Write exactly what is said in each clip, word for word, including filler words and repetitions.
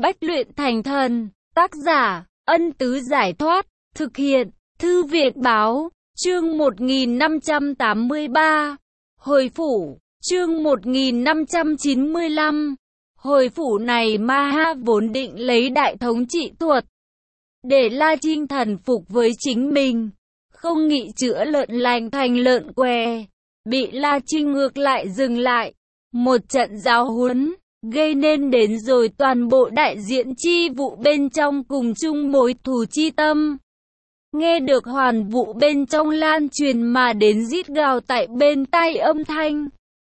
Bách luyện thành thần. Tác giả, Ân Tứ Giải Thoát. Thực hiện, Thư viện Báo. Chương một nghìn năm trăm tám mươi ba. Hồi phủ. Chương một nghìn năm trăm chín mươi lăm. Hồi phủ này Ma-ha vốn định lấy đại thống trị thuật để La Trinh thần phục với chính mình, không nghĩ chữa lợn lành thành lợn què, bị La Trinh ngược lại dừng lại. Một trận giáo huấn, gây nên đến rồi toàn bộ đại diện chi vụ bên trong cùng chung mối thù chi tâm. Nghe được hoàn vụ bên trong lan truyền mà đến rít gào tại bên tai âm thanh.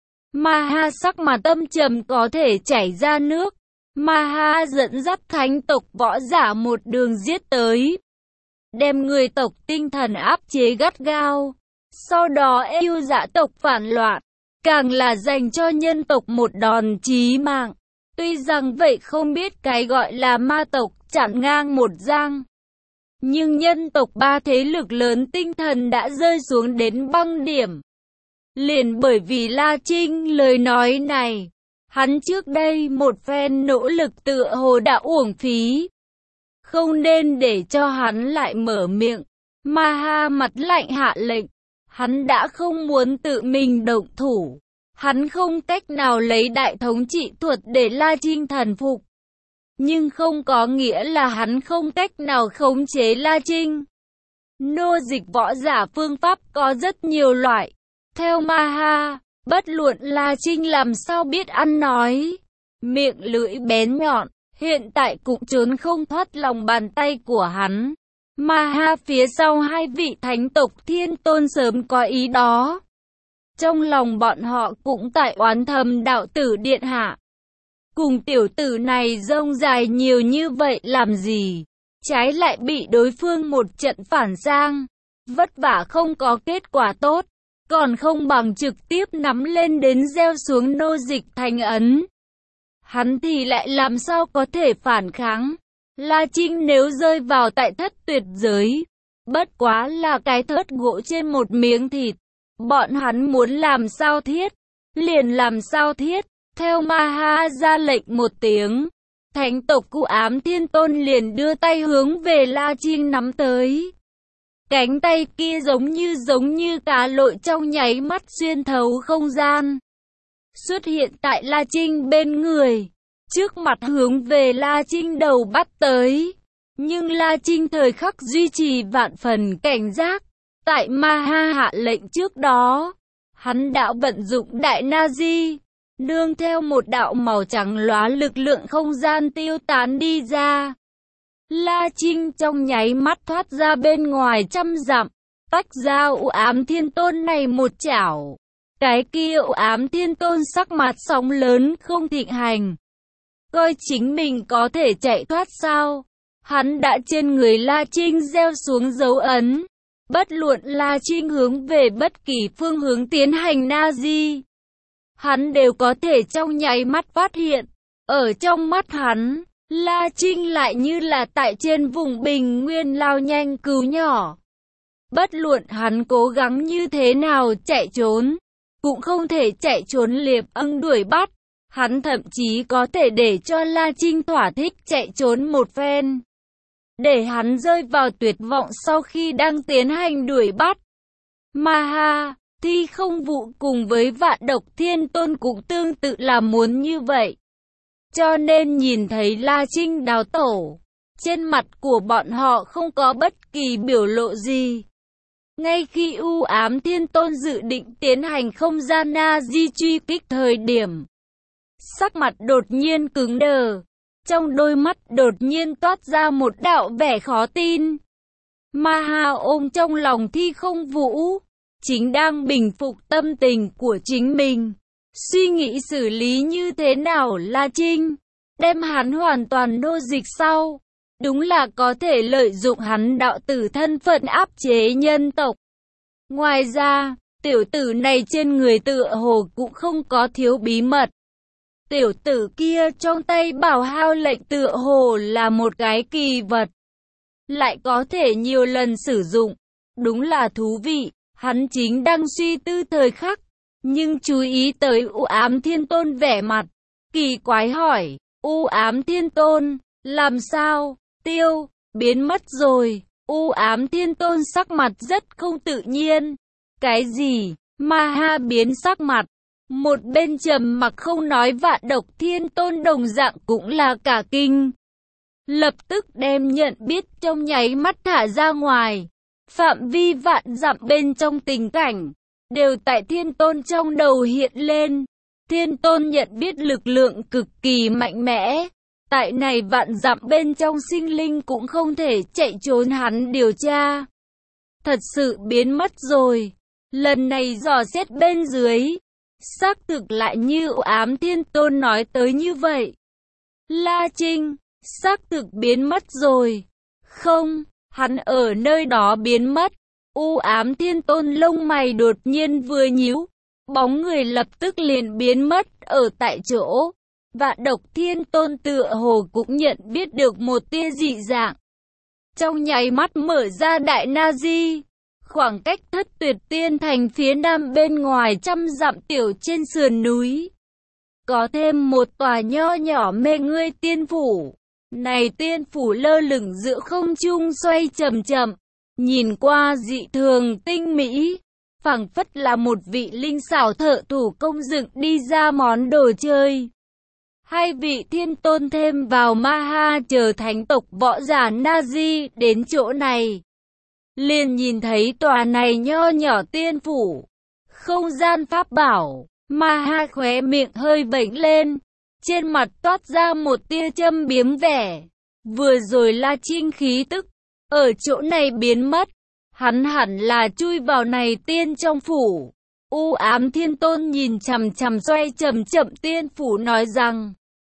Ma-ha sắc mặt âm trầm có thể chảy ra nước. Ma-ha dẫn dắt thánh tộc võ giả một đường giết tới, đem người tộc tinh thần áp chế gắt gao. Sau đó yêu dã tộc phản loạn, càng là dành cho nhân tộc một đòn chí mạng. Tuy rằng vậy không biết cái gọi là ma tộc chặn ngang một giang, nhưng nhân tộc ba thế lực lớn tinh thần đã rơi xuống đến băng điểm. Liền bởi vì La Trinh lời nói này, hắn trước đây một phen nỗ lực tựa hồ đã uổng phí. Không nên để cho hắn lại mở miệng. Ma-ha mặt lạnh hạ lệnh. Hắn đã không muốn tự mình động thủ. Hắn không cách nào lấy đại thống trị thuật để La Trinh thần phục. Nhưng không có nghĩa là hắn không cách nào khống chế La Trinh. Nô dịch võ giả phương pháp có rất nhiều loại. Theo Ma-ha, bất luận La Trinh làm sao biết ăn nói, miệng lưỡi bén nhọn, hiện tại cũng trốn không thoát lòng bàn tay của hắn. Ma-ha phía sau hai vị thánh tộc thiên tôn sớm có ý đó. Trong lòng bọn họ cũng tại oán thầm đạo tử điện hạ. Cùng tiểu tử này rông dài nhiều như vậy làm gì? Trái lại bị đối phương một trận phản giang. Vất vả không có kết quả tốt. Còn không bằng trực tiếp nắm lên đến gieo xuống nô dịch thành ấn. Hắn thì lại làm sao có thể phản kháng. La Trinh nếu rơi vào tại thất tuyệt giới, bất quá là cái thớt gỗ trên một miếng thịt. Bọn hắn muốn làm sao thiết, liền làm sao thiết. Theo Ma-ha ra lệnh một tiếng, thánh tộc Cu Ám Thiên Tôn liền đưa tay hướng về La Trinh nắm tới. Cánh tay kia giống như giống như cá lội trong nháy mắt xuyên thấu không gian, xuất hiện tại La Trinh bên người, trước mặt hướng về La Trinh đầu bắt tới. Nhưng La Trinh thời khắc duy trì vạn phần cảnh giác. Tại Ma-ha hạ lệnh trước đó, hắn đã vận dụng đại Na-di, nương theo một đạo màu trắng lóa lực lượng không gian tiêu tán đi ra. La Trinh trong nháy mắt thoát ra bên ngoài trăm dặm, tách ra U Ám Thiên Tôn này một chảo. Cái kia U Ám Thiên Tôn sắc mặt sóng lớn không thịnh hành, coi chính mình có thể chạy thoát sao. Hắn đã trên người La Trinh gieo xuống dấu ấn. Bất luận La Trinh hướng về bất kỳ phương hướng tiến hành Na-di, hắn đều có thể trong nháy mắt phát hiện. Ở trong mắt hắn, La Trinh lại như là tại trên vùng bình nguyên lao nhanh cứu nhỏ. Bất luận hắn cố gắng như thế nào chạy trốn, cũng không thể chạy trốn liệp ưng đuổi bắt. Hắn thậm chí có thể để cho La Trinh thỏa thích chạy trốn một phen, để hắn rơi vào tuyệt vọng sau khi đang tiến hành đuổi bắt. Ma-ha, Thi Không Vụ cùng với Vạn Độc Thiên Tôn cũng tương tự là muốn như vậy. Cho nên nhìn thấy La Trinh đào tổ, trên mặt của bọn họ không có bất kỳ biểu lộ gì. Ngay khi U Ám Thiên Tôn dự định tiến hành không gian Na-di truy kích thời điểm, sắc mặt đột nhiên cứng đờ, trong đôi mắt đột nhiên toát ra một đạo vẻ khó tin. Ma-ha ôm trong lòng Thi Không Vũ, chính đang bình phục tâm tình của chính mình, suy nghĩ xử lý như thế nào La Trinh, đem hắn hoàn toàn nô dịch sau. Đúng là có thể lợi dụng hắn đạo tử thân phận áp chế nhân tộc. Ngoài ra, tiểu tử này trên người tựa hồ cũng không có thiếu bí mật. Tiểu tử kia trong tay bảo hao lệnh tựa hồ là một cái kỳ vật, lại có thể nhiều lần sử dụng. Đúng là thú vị. Hắn chính đang suy tư thời khắc, nhưng chú ý tới U Ám Thiên Tôn vẻ mặt kỳ quái hỏi, U ám thiên tôn, làm sao, tiêu, biến mất rồi. U ám thiên tôn sắc mặt rất không tự nhiên. Cái gì, Ma Ha biến sắc mặt. Một bên trầm mặc không nói Vạn Độc Thiên Tôn đồng dạng cũng là cả kinh. Lập tức đem nhận biết trong nháy mắt thả ra ngoài. Phạm vi vạn dặm bên trong tình cảnh, đều tại Thiên Tôn trong đầu hiện lên. Thiên Tôn nhận biết lực lượng cực kỳ mạnh mẽ. Tại này vạn dặm bên trong sinh linh cũng không thể chạy trốn hắn điều tra. Thật sự biến mất rồi. Lần này dò xét bên dưới, xác thực lại như U ám thiên tôn nói tới như vậy. La Trinh, xác thực biến mất rồi. Không, hắn ở nơi đó biến mất. U ám thiên tôn lông mày đột nhiên vừa nhíu, bóng người lập tức liền biến mất ở tại chỗ. Vạn Độc Thiên Tôn tựa hồ cũng nhận biết được một tia dị dạng. Trong nháy mắt mở ra Đại Na Di, khoảng cách Thất Tuyệt Tiên Thành phía nam bên ngoài trăm dặm tiểu trên sườn núi. Có thêm một tòa nho nhỏ mê ngươi tiên phủ. Này tiên phủ lơ lửng giữa không trung xoay chậm chậm, nhìn qua dị thường tinh mỹ, phảng phất là một vị linh xảo thợ thủ công dựng đi ra món đồ chơi. Hai vị thiên tôn thêm vào Ma Ha chờ thánh tộc võ giả Na Di đến chỗ này, liền nhìn thấy tòa này nho nhỏ tiên phủ, không gian pháp bảo. Ma Ha khóe miệng hơi vểnh lên, trên mặt toát ra một tia châm biếm vẻ. Vừa rồi La Trinh khí tức ở chỗ này biến mất, hắn hẳn là chui vào này tiên trong phủ. U ám thiên tôn nhìn chằm chằm xoay chậm chậm tiên phủ nói rằng.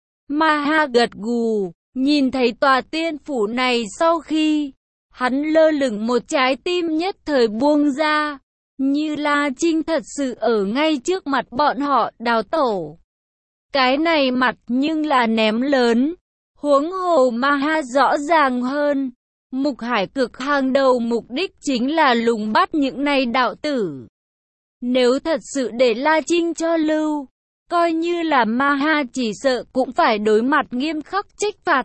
Ma Ha gật gù, nhìn thấy tòa tiên phủ này sau khi hắn lơ lửng một trái tim nhất thời buông ra, như La Trinh thật sự ở ngay trước mặt bọn họ đào tổ. Cái này mặt nhưng là ném lớn, huống hồ Ma Ha rõ ràng hơn. Mục Hải Cực hàng đầu mục đích chính là lùng bắt những này đạo tử. Nếu thật sự để La Trinh cho lưu, coi như là Ma Ha chỉ sợ cũng phải đối mặt nghiêm khắc trách phạt.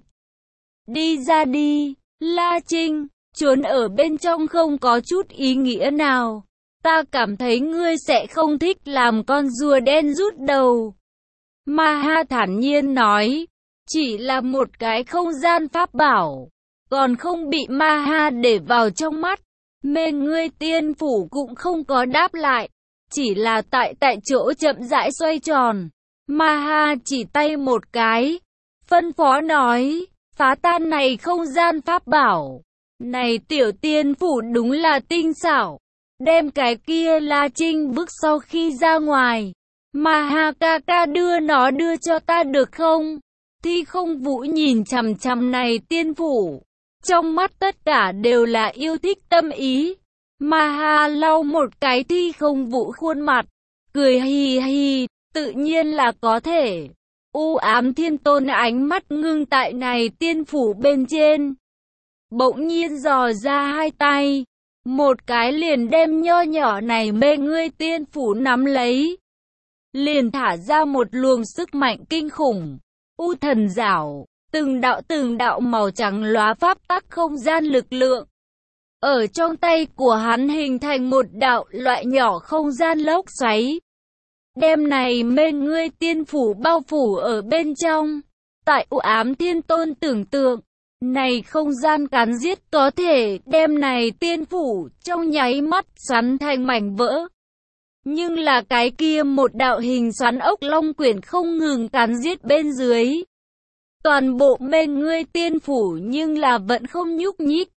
Đi ra đi, La Trinh, trốn ở bên trong không có chút ý nghĩa nào. Ta cảm thấy ngươi sẽ không thích làm con rùa đen rút đầu. Ma Ha thản nhiên nói, chỉ là một cái không gian pháp bảo, còn không bị Ma Ha để vào trong mắt. Mê ngươi tiên phủ cũng không có đáp lại, chỉ là tại tại chỗ chậm rãi xoay tròn. Ma Ha chỉ tay một cái, phân phó nói, phá tan này không gian pháp bảo. Này tiểu tiên phủ đúng là tinh xảo, đem cái kia La Trinh bước sau khi ra ngoài. Ma Ha ca ca đưa nó đưa cho ta được không? Thi Không Vũ nhìn chằm chằm này tiên phủ, trong mắt tất cả đều là yêu thích tâm ý. Ma Ha lau một cái Thi Không Vũ khuôn mặt, cười hì hì, tự nhiên là có thể. U ám thiên tôn ánh mắt ngưng tại này tiên phủ bên trên, bỗng nhiên dò ra hai tay, một cái liền đem nho nhỏ này mê ngươi tiên phủ nắm lấy, liền thả ra một luồng sức mạnh kinh khủng. U thần giảo, từng đạo từng đạo màu trắng lóa pháp tắc không gian lực lượng ở trong tay của hắn hình thành một đạo loại nhỏ không gian lốc xoáy, đem này mê ngươi tiên phủ bao phủ ở bên trong. Tại U ám thiên tôn tưởng tượng, này không gian cắn giết có thể đem này tiên phủ trong nháy mắt xoắn thành mảnh vỡ. Nhưng là cái kia một đạo hình xoắn ốc long quyển không ngừng cắn giết bên dưới. Toàn bộ mê ngươi tiên phủ nhưng là vẫn không nhúc nhích.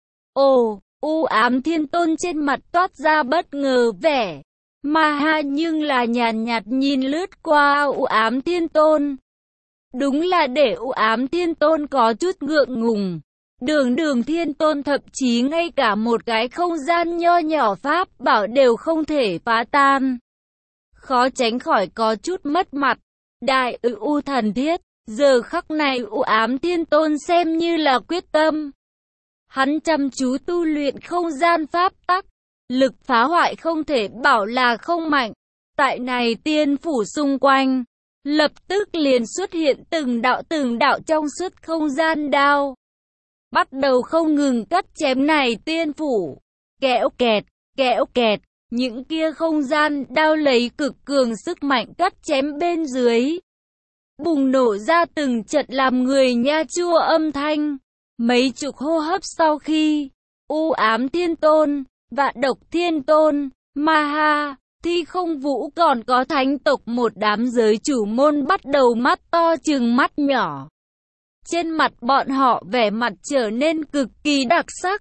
Ồ, U ám thiên tôn trên mặt toát ra bất ngờ vẻ. Ma Ha nhưng là nhàn nhạt nhìn lướt qua U ám thiên tôn. Đúng là để U ám thiên tôn có chút ngượng ngùng. Đường đường thiên tôn thậm chí ngay cả một cái không gian nho nhỏ pháp bảo đều không thể phá tan. Khó tránh khỏi có chút mất mặt. Đại ư U thần thiết, giờ khắc này U ám thiên tôn xem như là quyết tâm. Hắn chăm chú tu luyện không gian pháp tắc, lực phá hoại không thể bảo là không mạnh. Tại này tiên phủ xung quanh, Lập tức liền xuất hiện từng đạo từng đạo trong suốt không gian đao. Bắt đầu không ngừng cắt chém này tiên phủ. Kẽo kẹt, kẽo kẹt, những kia không gian đao lấy cực cường sức mạnh cắt chém bên dưới. Bùng nổ ra từng trận làm người nha chua âm thanh. Mấy chục hô hấp sau khi, U Ám Thiên Tôn, Vạn Độc Thiên Tôn, Ma Ha, Thi Không Vũ còn có thánh tộc một đám giới chủ môn bắt đầu mắt to chừng mắt nhỏ. Trên mặt bọn họ vẻ mặt trở nên cực kỳ đặc sắc.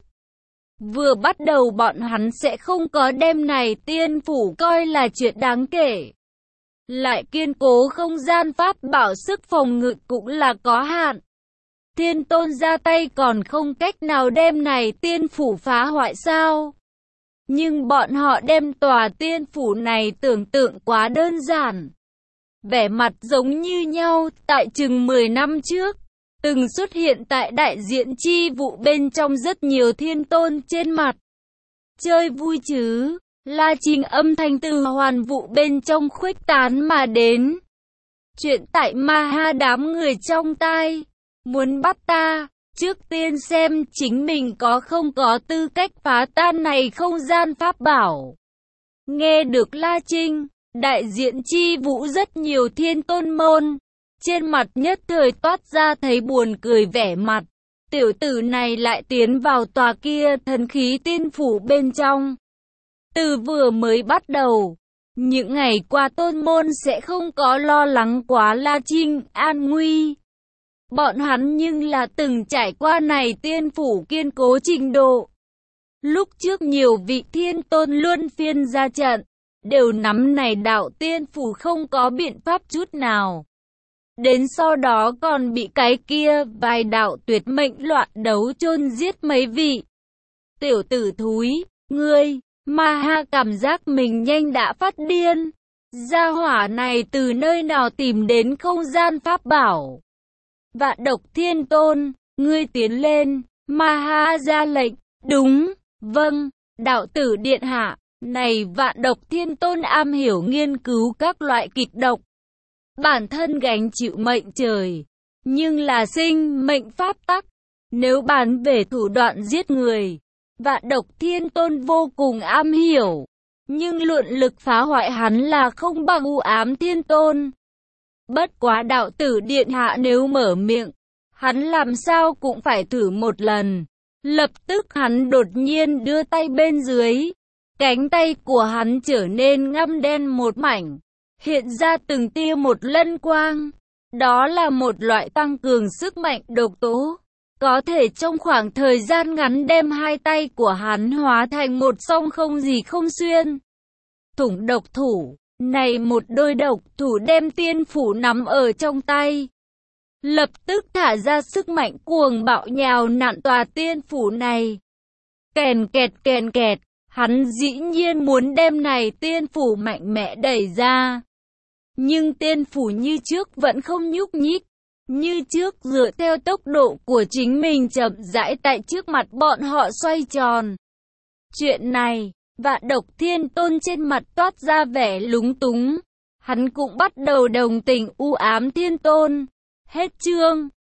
Vừa bắt đầu bọn hắn sẽ không có đem này tiên phủ coi là chuyện đáng kể. Lại kiên cố không gian pháp bảo sức phòng ngự cũng là có hạn. Thiên Tôn ra tay còn không cách nào đem này tiên phủ phá hoại sao? Nhưng bọn họ đem tòa tiên phủ này tưởng tượng quá đơn giản. Vẻ mặt giống như nhau tại chừng mười năm trước. Từng xuất hiện tại đại diện chi vụ bên trong rất nhiều thiên tôn trên mặt. Chơi vui chứ, La Trinh âm thanh từ hoàn vụ bên trong khuếch tán mà đến. Chuyện tại Ma Ha đám người trong tai. Muốn bắt ta, trước tiên xem chính mình có không có tư cách phá tan này không gian pháp bảo. Nghe được La Trinh, đại diện chi vũ rất nhiều thiên tôn môn. Trên mặt nhất thời toát ra thấy buồn cười vẻ mặt. Tiểu tử này lại tiến vào tòa kia thần khí tiên phủ bên trong. Từ vừa mới bắt đầu, những ngày qua tôn môn sẽ không có lo lắng quá La Trinh an nguy. Bọn hắn nhưng là từng trải qua này tiên phủ kiên cố trình độ. Lúc trước nhiều vị thiên tôn luân phiên ra trận, đều nắm này đạo tiên phủ không có biện pháp chút nào. Đến sau đó còn bị cái kia vài đạo tuyệt mệnh loạn đấu chôn giết mấy vị. Tiểu tử thúi, ngươi, Ma Ha cảm giác mình nhanh đã phát điên. Gia hỏa này từ nơi nào tìm đến không gian pháp bảo. Vạn Độc Thiên Tôn, ngươi tiến lên, Ma Ha ra lệnh, đúng, vâng, đạo tử điện hạ, này Vạn Độc Thiên Tôn am hiểu nghiên cứu các loại kịch độc. Bản thân gánh chịu mệnh trời, nhưng là sinh mệnh pháp tắc, nếu bàn về thủ đoạn giết người, Vạn Độc Thiên Tôn vô cùng am hiểu, nhưng luận lực phá hoại hắn là không bằng U Ám Thiên Tôn. Bất quá đạo tử điện hạ nếu mở miệng, hắn làm sao cũng phải thử một lần. Lập tức hắn đột nhiên đưa tay bên dưới, cánh tay của hắn trở nên ngăm đen một mảnh, hiện ra từng tia một lân quang. Đó là một loại tăng cường sức mạnh độc tố, có thể trong khoảng thời gian ngắn đem hai tay của hắn hóa thành một song không gì không xuyên. Thủng độc thủ, này một đôi độc thủ đem tiên phủ nắm ở trong tay. Lập tức thả ra sức mạnh cuồng bạo nhào nặn tòa tiên phủ này. Kèn kẹt kèn kẹt, hắn dĩ nhiên muốn đem này tiên phủ mạnh mẽ đẩy ra. Nhưng tiên phủ như trước vẫn không nhúc nhích. Như trước dựa theo tốc độ của chính mình chậm rãi tại trước mặt bọn họ xoay tròn. Chuyện này, Vạn Độc Thiên Tôn trên mặt toát ra vẻ lúng túng. Hắn cũng bắt đầu đồng tình U Ám Thiên Tôn. Hết chương.